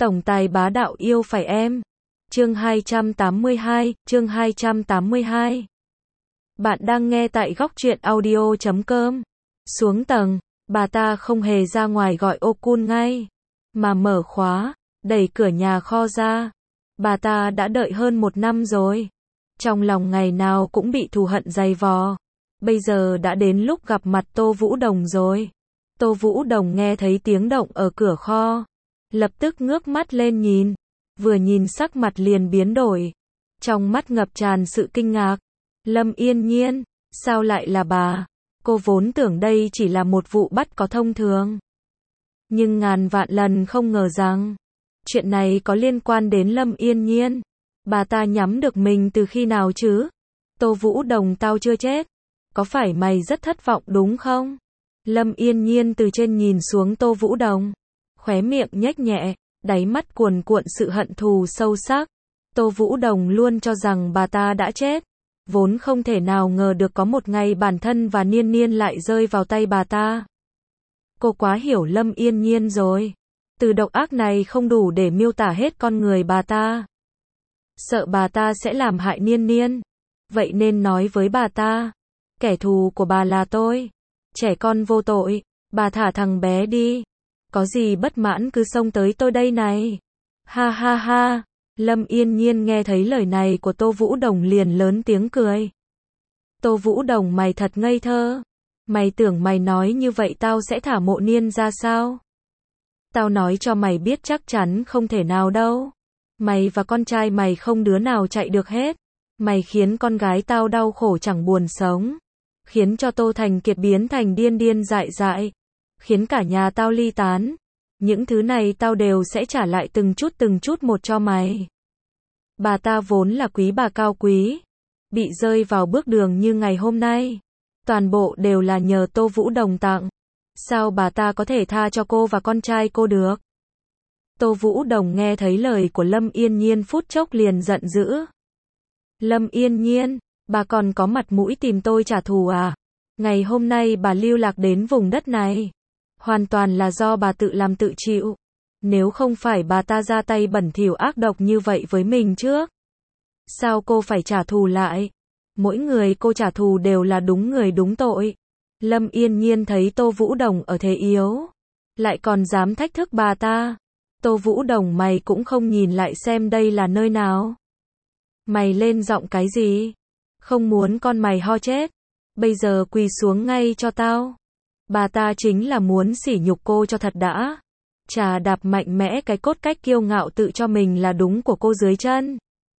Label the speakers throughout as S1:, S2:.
S1: Tổng tài bá đạo yêu phải em. Chương 282. Bạn đang nghe tại góc truyện audio.com. Xuống tầng, bà ta không hề ra ngoài gọi ô cun ngay, mà mở khóa, đẩy cửa nhà kho ra. Bà ta đã đợi hơn 1 năm rồi. Trong lòng ngày nào cũng bị thù hận dày vò. Bây giờ đã đến lúc gặp mặt Tô Vũ Đồng rồi. Tô Vũ Đồng nghe thấy tiếng động ở cửa kho, lập tức ngước mắt lên nhìn. Vừa nhìn sắc mặt liền biến đổi. Trong mắt ngập tràn sự kinh ngạc. Lâm Yên Nhiên, sao lại là bà? Cô vốn tưởng đây chỉ là một vụ bắt có thông thường. Nhưng ngàn vạn lần không ngờ rằng chuyện này có liên quan đến Lâm Yên Nhiên. Bà ta nhắm được mình từ khi nào chứ? Tô Vũ Đồng, tao chưa chết. Có phải mày rất thất vọng đúng không? Lâm Yên Nhiên từ trên nhìn xuống Tô Vũ Đồng, khóe miệng nhếch nhẹ, đáy mắt cuồn cuộn sự hận thù sâu sắc. Tô Vũ Đồng luôn cho rằng bà ta đã chết, vốn không thể nào ngờ được có một ngày bản thân và Niên Niên lại rơi vào tay bà ta. Cô quá hiểu Lâm Yên Nhiên rồi. Từ độc ác này không đủ để miêu tả hết con người bà ta. Sợ bà ta sẽ làm hại Niên Niên, vậy nên nói với bà ta, kẻ thù của bà là tôi. Trẻ con vô tội, bà thả thằng bé đi. Có gì bất mãn cứ xông tới tôi đây này. Ha ha ha. Lâm Yên Nhiên nghe thấy lời này của Tô Vũ Đồng liền lớn tiếng cười. Tô Vũ Đồng, mày thật ngây thơ. Mày tưởng mày nói như vậy tao sẽ thả Mộ Niên ra sao? Tao nói cho mày biết chắc chắn không thể nào đâu. Mày và con trai mày không đứa nào chạy được hết. Mày khiến con gái tao đau khổ chẳng buồn sống. Khiến cho Tô Thành Kiệt biến thành điên điên dại dại. Khiến cả nhà tao ly tán. Những thứ này tao đều sẽ trả lại từng chút một cho mày. Bà ta vốn là quý bà cao quý, bị rơi vào bước đường như ngày hôm nay, toàn bộ đều là nhờ Tô Vũ Đồng tặng. Sao bà ta có thể tha cho cô và con trai cô được? Tô Vũ Đồng nghe thấy lời của Lâm Yên Nhiên phút chốc liền giận dữ. Lâm Yên Nhiên, bà còn có mặt mũi tìm tôi trả thù à? Ngày hôm nay bà lưu lạc đến vùng đất này, hoàn toàn là do bà tự làm tự chịu. Nếu không phải bà ta ra tay bẩn thỉu ác độc như vậy với mình trước, sao cô phải trả thù lại? Mỗi người cô trả thù đều là đúng người đúng tội. Lâm Yên Nhiên thấy Tô Vũ Đồng ở thế yếu, lại còn dám thách thức bà ta. Tô Vũ Đồng, mày cũng không nhìn lại xem đây là nơi nào. Mày lên giọng cái gì? Không muốn con mày ho chết. Bây giờ quỳ xuống ngay cho tao. Bà ta chính là muốn sỉ nhục cô cho thật đã. Chà đạp mạnh mẽ cái cốt cách kiêu ngạo tự cho mình là đúng của cô dưới chân.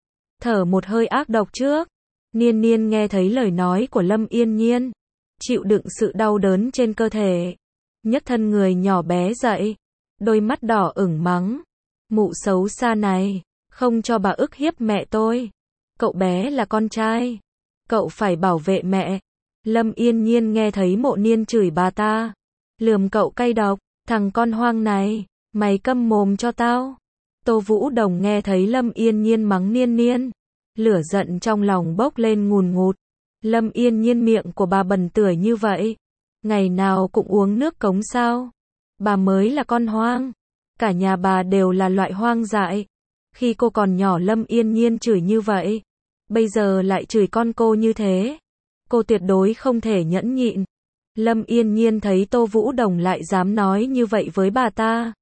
S1: Thở một hơi ác độc trước. Niên Niên nghe thấy lời nói của Lâm Yên Nhiên, chịu đựng sự đau đớn trên cơ thể, nhấc thân người nhỏ bé dậy, đôi mắt đỏ ửng mắng. Mụ xấu xa này, không cho bà ức hiếp mẹ tôi. Cậu bé là con trai, cậu phải bảo vệ mẹ. Lâm Yên Nhiên nghe thấy Mộ Niên chửi bà ta, lườm cậu cay độc. Thằng con hoang này, mày câm mồm cho tao. Tô Vũ Đồng nghe thấy Lâm Yên Nhiên mắng Niên Niên, lửa giận trong lòng bốc lên ngùn ngụt. Lâm Yên Nhiên, miệng của bà bẩn tưởi như vậy, ngày nào cũng uống nước cống sao? Bà mới là con hoang, cả nhà bà đều là loại hoang dại. Khi cô còn nhỏ Lâm Yên Nhiên chửi như vậy, bây giờ lại chửi con cô như thế. Cô tuyệt đối không thể nhẫn nhịn. Lâm Yên Nhiên thấy Tô Vũ Đồng lại dám nói như vậy với bà ta,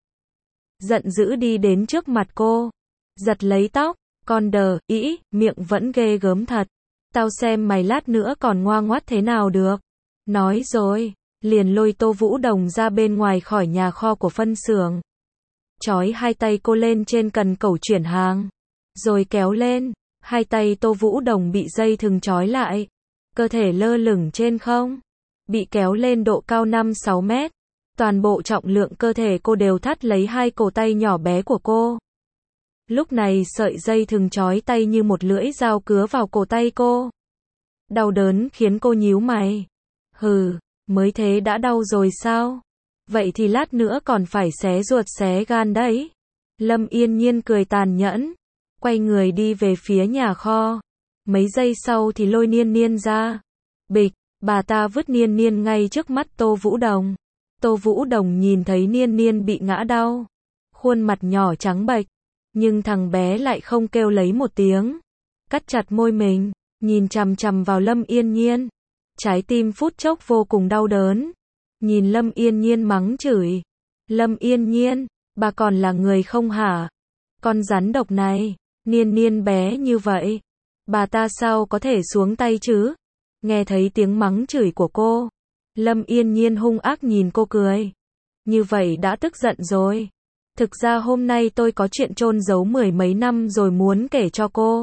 S1: giận dữ đi đến trước mặt cô, giật lấy tóc. Con đờ, miệng vẫn ghê gớm thật. Tao xem mày lát nữa còn ngoa ngoắt thế nào được. Nói rồi, liền lôi Tô Vũ Đồng ra bên ngoài khỏi nhà kho của phân xưởng. Trói hai tay cô lên trên cần cẩu chuyển hàng, rồi kéo lên. Hai tay Tô Vũ Đồng bị dây thừng trói lại, cơ thể lơ lửng trên không, bị kéo lên độ cao 5-6 mét. Toàn bộ trọng lượng cơ thể cô đều thắt lấy hai cổ tay nhỏ bé của cô. Lúc này sợi dây thừng trói tay như một lưỡi dao cứa vào cổ tay cô. Đau đớn khiến cô nhíu mày. Hừ, mới thế đã đau rồi sao? Vậy thì lát nữa còn phải xé ruột xé gan đấy. Lâm Yên Nhiên cười tàn nhẫn, quay người đi về phía nhà kho. Mấy giây sau thì lôi Niên Niên ra. Bịch, bà ta vứt Niên Niên ngay trước mắt Tô Vũ Đồng. Tô Vũ Đồng nhìn thấy Niên Niên bị ngã đau, khuôn mặt nhỏ trắng bệch, nhưng thằng bé lại không kêu lấy một tiếng, cắt chặt môi mình, nhìn chằm chằm vào Lâm Yên Nhiên. Trái tim phút chốc vô cùng đau đớn, nhìn Lâm Yên Nhiên mắng chửi. Lâm Yên Nhiên, bà còn là người không hả? Con rắn độc này, Nhiên Nhiên bé như vậy, bà ta sao có thể xuống tay chứ? Nghe thấy tiếng mắng chửi của cô, Lâm Yên Nhiên hung ác nhìn cô cười. Như vậy đã tức giận rồi. Thực ra hôm nay tôi có chuyện chôn giấu mười mấy năm rồi muốn kể cho cô.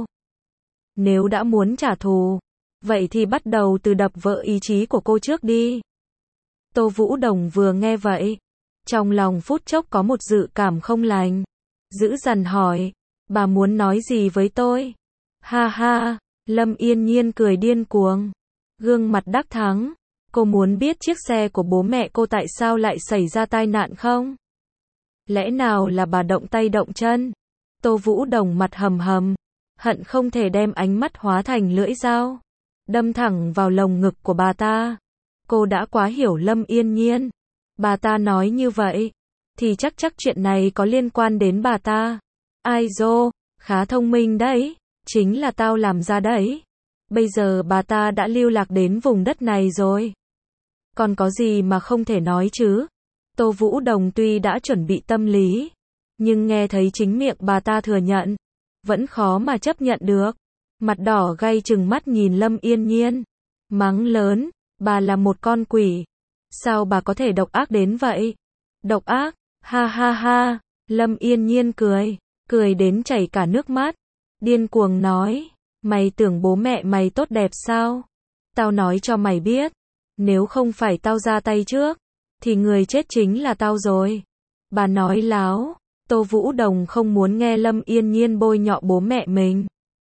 S1: Nếu đã muốn trả thù, vậy thì bắt đầu từ đập vỡ ý chí của cô trước đi. Tô Vũ Đồng vừa nghe vậy, trong lòng phút chốc có một dự cảm không lành. Dữ dằn hỏi, bà muốn nói gì với tôi? Ha ha, Lâm Yên Nhiên cười điên cuồng, gương mặt đắc thắng. Cô muốn biết chiếc xe của bố mẹ cô tại sao lại xảy ra tai nạn không? Lẽ nào là bà động tay động chân? Tô Vũ Đồng mặt hầm hầm, hận không thể đem ánh mắt hóa thành lưỡi dao, đâm thẳng vào lồng ngực của bà ta. Cô đã quá hiểu Lâm Yên Nhiên. Bà ta nói như vậy, thì chắc chuyện này có liên quan đến bà ta. Ai dô, khá thông minh đấy, chính là tao làm ra đấy. Bây giờ bà ta đã lưu lạc đến vùng đất này rồi. Còn có gì mà không thể nói chứ? Tô Vũ Đồng tuy đã chuẩn bị tâm lý, nhưng nghe thấy chính miệng bà ta thừa nhận, vẫn khó mà chấp nhận được. Mặt đỏ gay trừng mắt nhìn Lâm Yên Nhiên, mắng lớn, bà là một con quỷ. Sao bà có thể độc ác đến vậy? Độc ác? Ha ha ha. Lâm Yên Nhiên cười đến chảy cả nước mắt, điên cuồng nói, mày tưởng bố mẹ mày tốt đẹp sao? Tao nói cho mày biết, nếu không phải tao ra tay trước, thì người chết chính là tao rồi. Bà nói láo. Tô Vũ Đồng không muốn nghe Lâm Yên Nhiên bôi nhọ bố mẹ mình,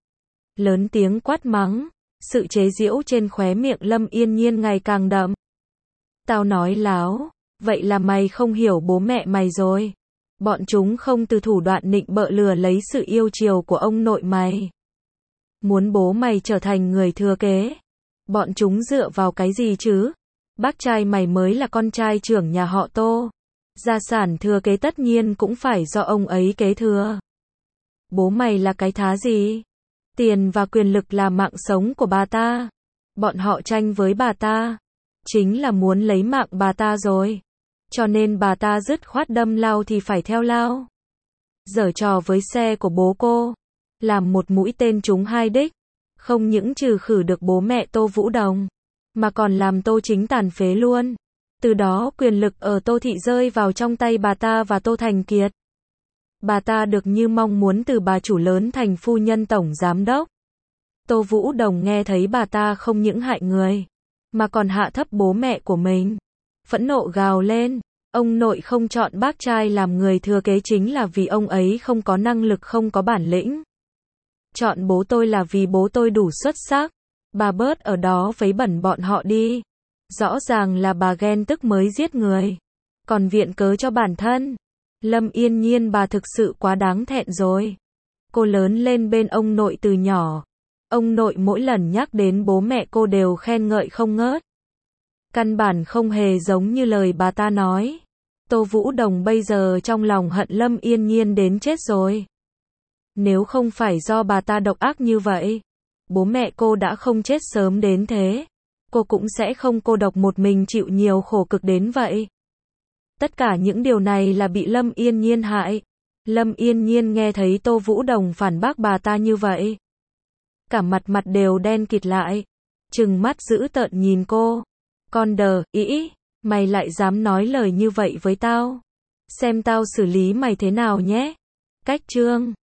S1: lớn tiếng quát mắng. Sự chế giễu trên khóe miệng Lâm Yên Nhiên ngày càng đậm. Tao nói láo, vậy là mày không hiểu bố mẹ mày rồi. Bọn chúng không từ thủ đoạn nịnh bợ lừa lấy sự yêu chiều của ông nội mày. Muốn bố mày trở thành người thừa kế. Bọn chúng dựa vào cái gì chứ? Bác trai mày mới là con trai trưởng nhà họ Tô. Gia sản thừa kế tất nhiên cũng phải do ông ấy kế thừa. Bố mày là cái thá gì? Tiền và quyền lực là mạng sống của bà ta. Bọn họ tranh với bà ta, chính là muốn lấy mạng bà ta rồi. Cho nên bà ta dứt khoát đâm lao thì phải theo lao. Giở trò với xe của bố cô, làm một mũi tên trúng hai đích. Không những trừ khử được bố mẹ Tô Vũ Đồng, mà còn làm Tô Chính tàn phế luôn. Từ đó quyền lực ở Tô Thị rơi vào trong tay bà ta và Tô Thành Kiệt. Bà ta được như mong muốn từ bà chủ lớn thành phu nhân tổng giám đốc. Tô Vũ Đồng nghe thấy bà ta không những hại người, mà còn hạ thấp bố mẹ của mình. Phẫn nộ gào lên, ông nội không chọn bác trai làm người thừa kế chính là vì ông ấy không có năng lực, không có bản lĩnh. Chọn bố tôi là vì bố tôi đủ xuất sắc. Bà bớt ở đó vấy bẩn bọn họ đi. Rõ ràng là bà ghen tức mới giết người, còn viện cớ cho bản thân. Lâm Yên Nhiên, bà thực sự quá đáng thẹn rồi. Cô lớn lên bên ông nội từ nhỏ. Ông nội mỗi lần nhắc đến bố mẹ cô đều khen ngợi không ngớt. Căn bản không hề giống như lời bà ta nói. Tô Vũ Đồng bây giờ trong lòng hận Lâm Yên Nhiên đến chết rồi. Nếu không phải do bà ta độc ác như vậy, bố mẹ cô đã không chết sớm đến thế. Cô cũng sẽ không cô độc một mình chịu nhiều khổ cực đến vậy. Tất cả những điều này là bị Lâm Yên Nhiên hại. Lâm Yên Nhiên nghe thấy Tô Vũ Đồng phản bác bà ta như vậy, cả mặt đều đen kịt lại, trừng mắt dữ tợn nhìn cô. Con đờ, ý, mày lại dám nói lời như vậy với tao? Xem tao xử lý mày thế nào nhé. Cách chương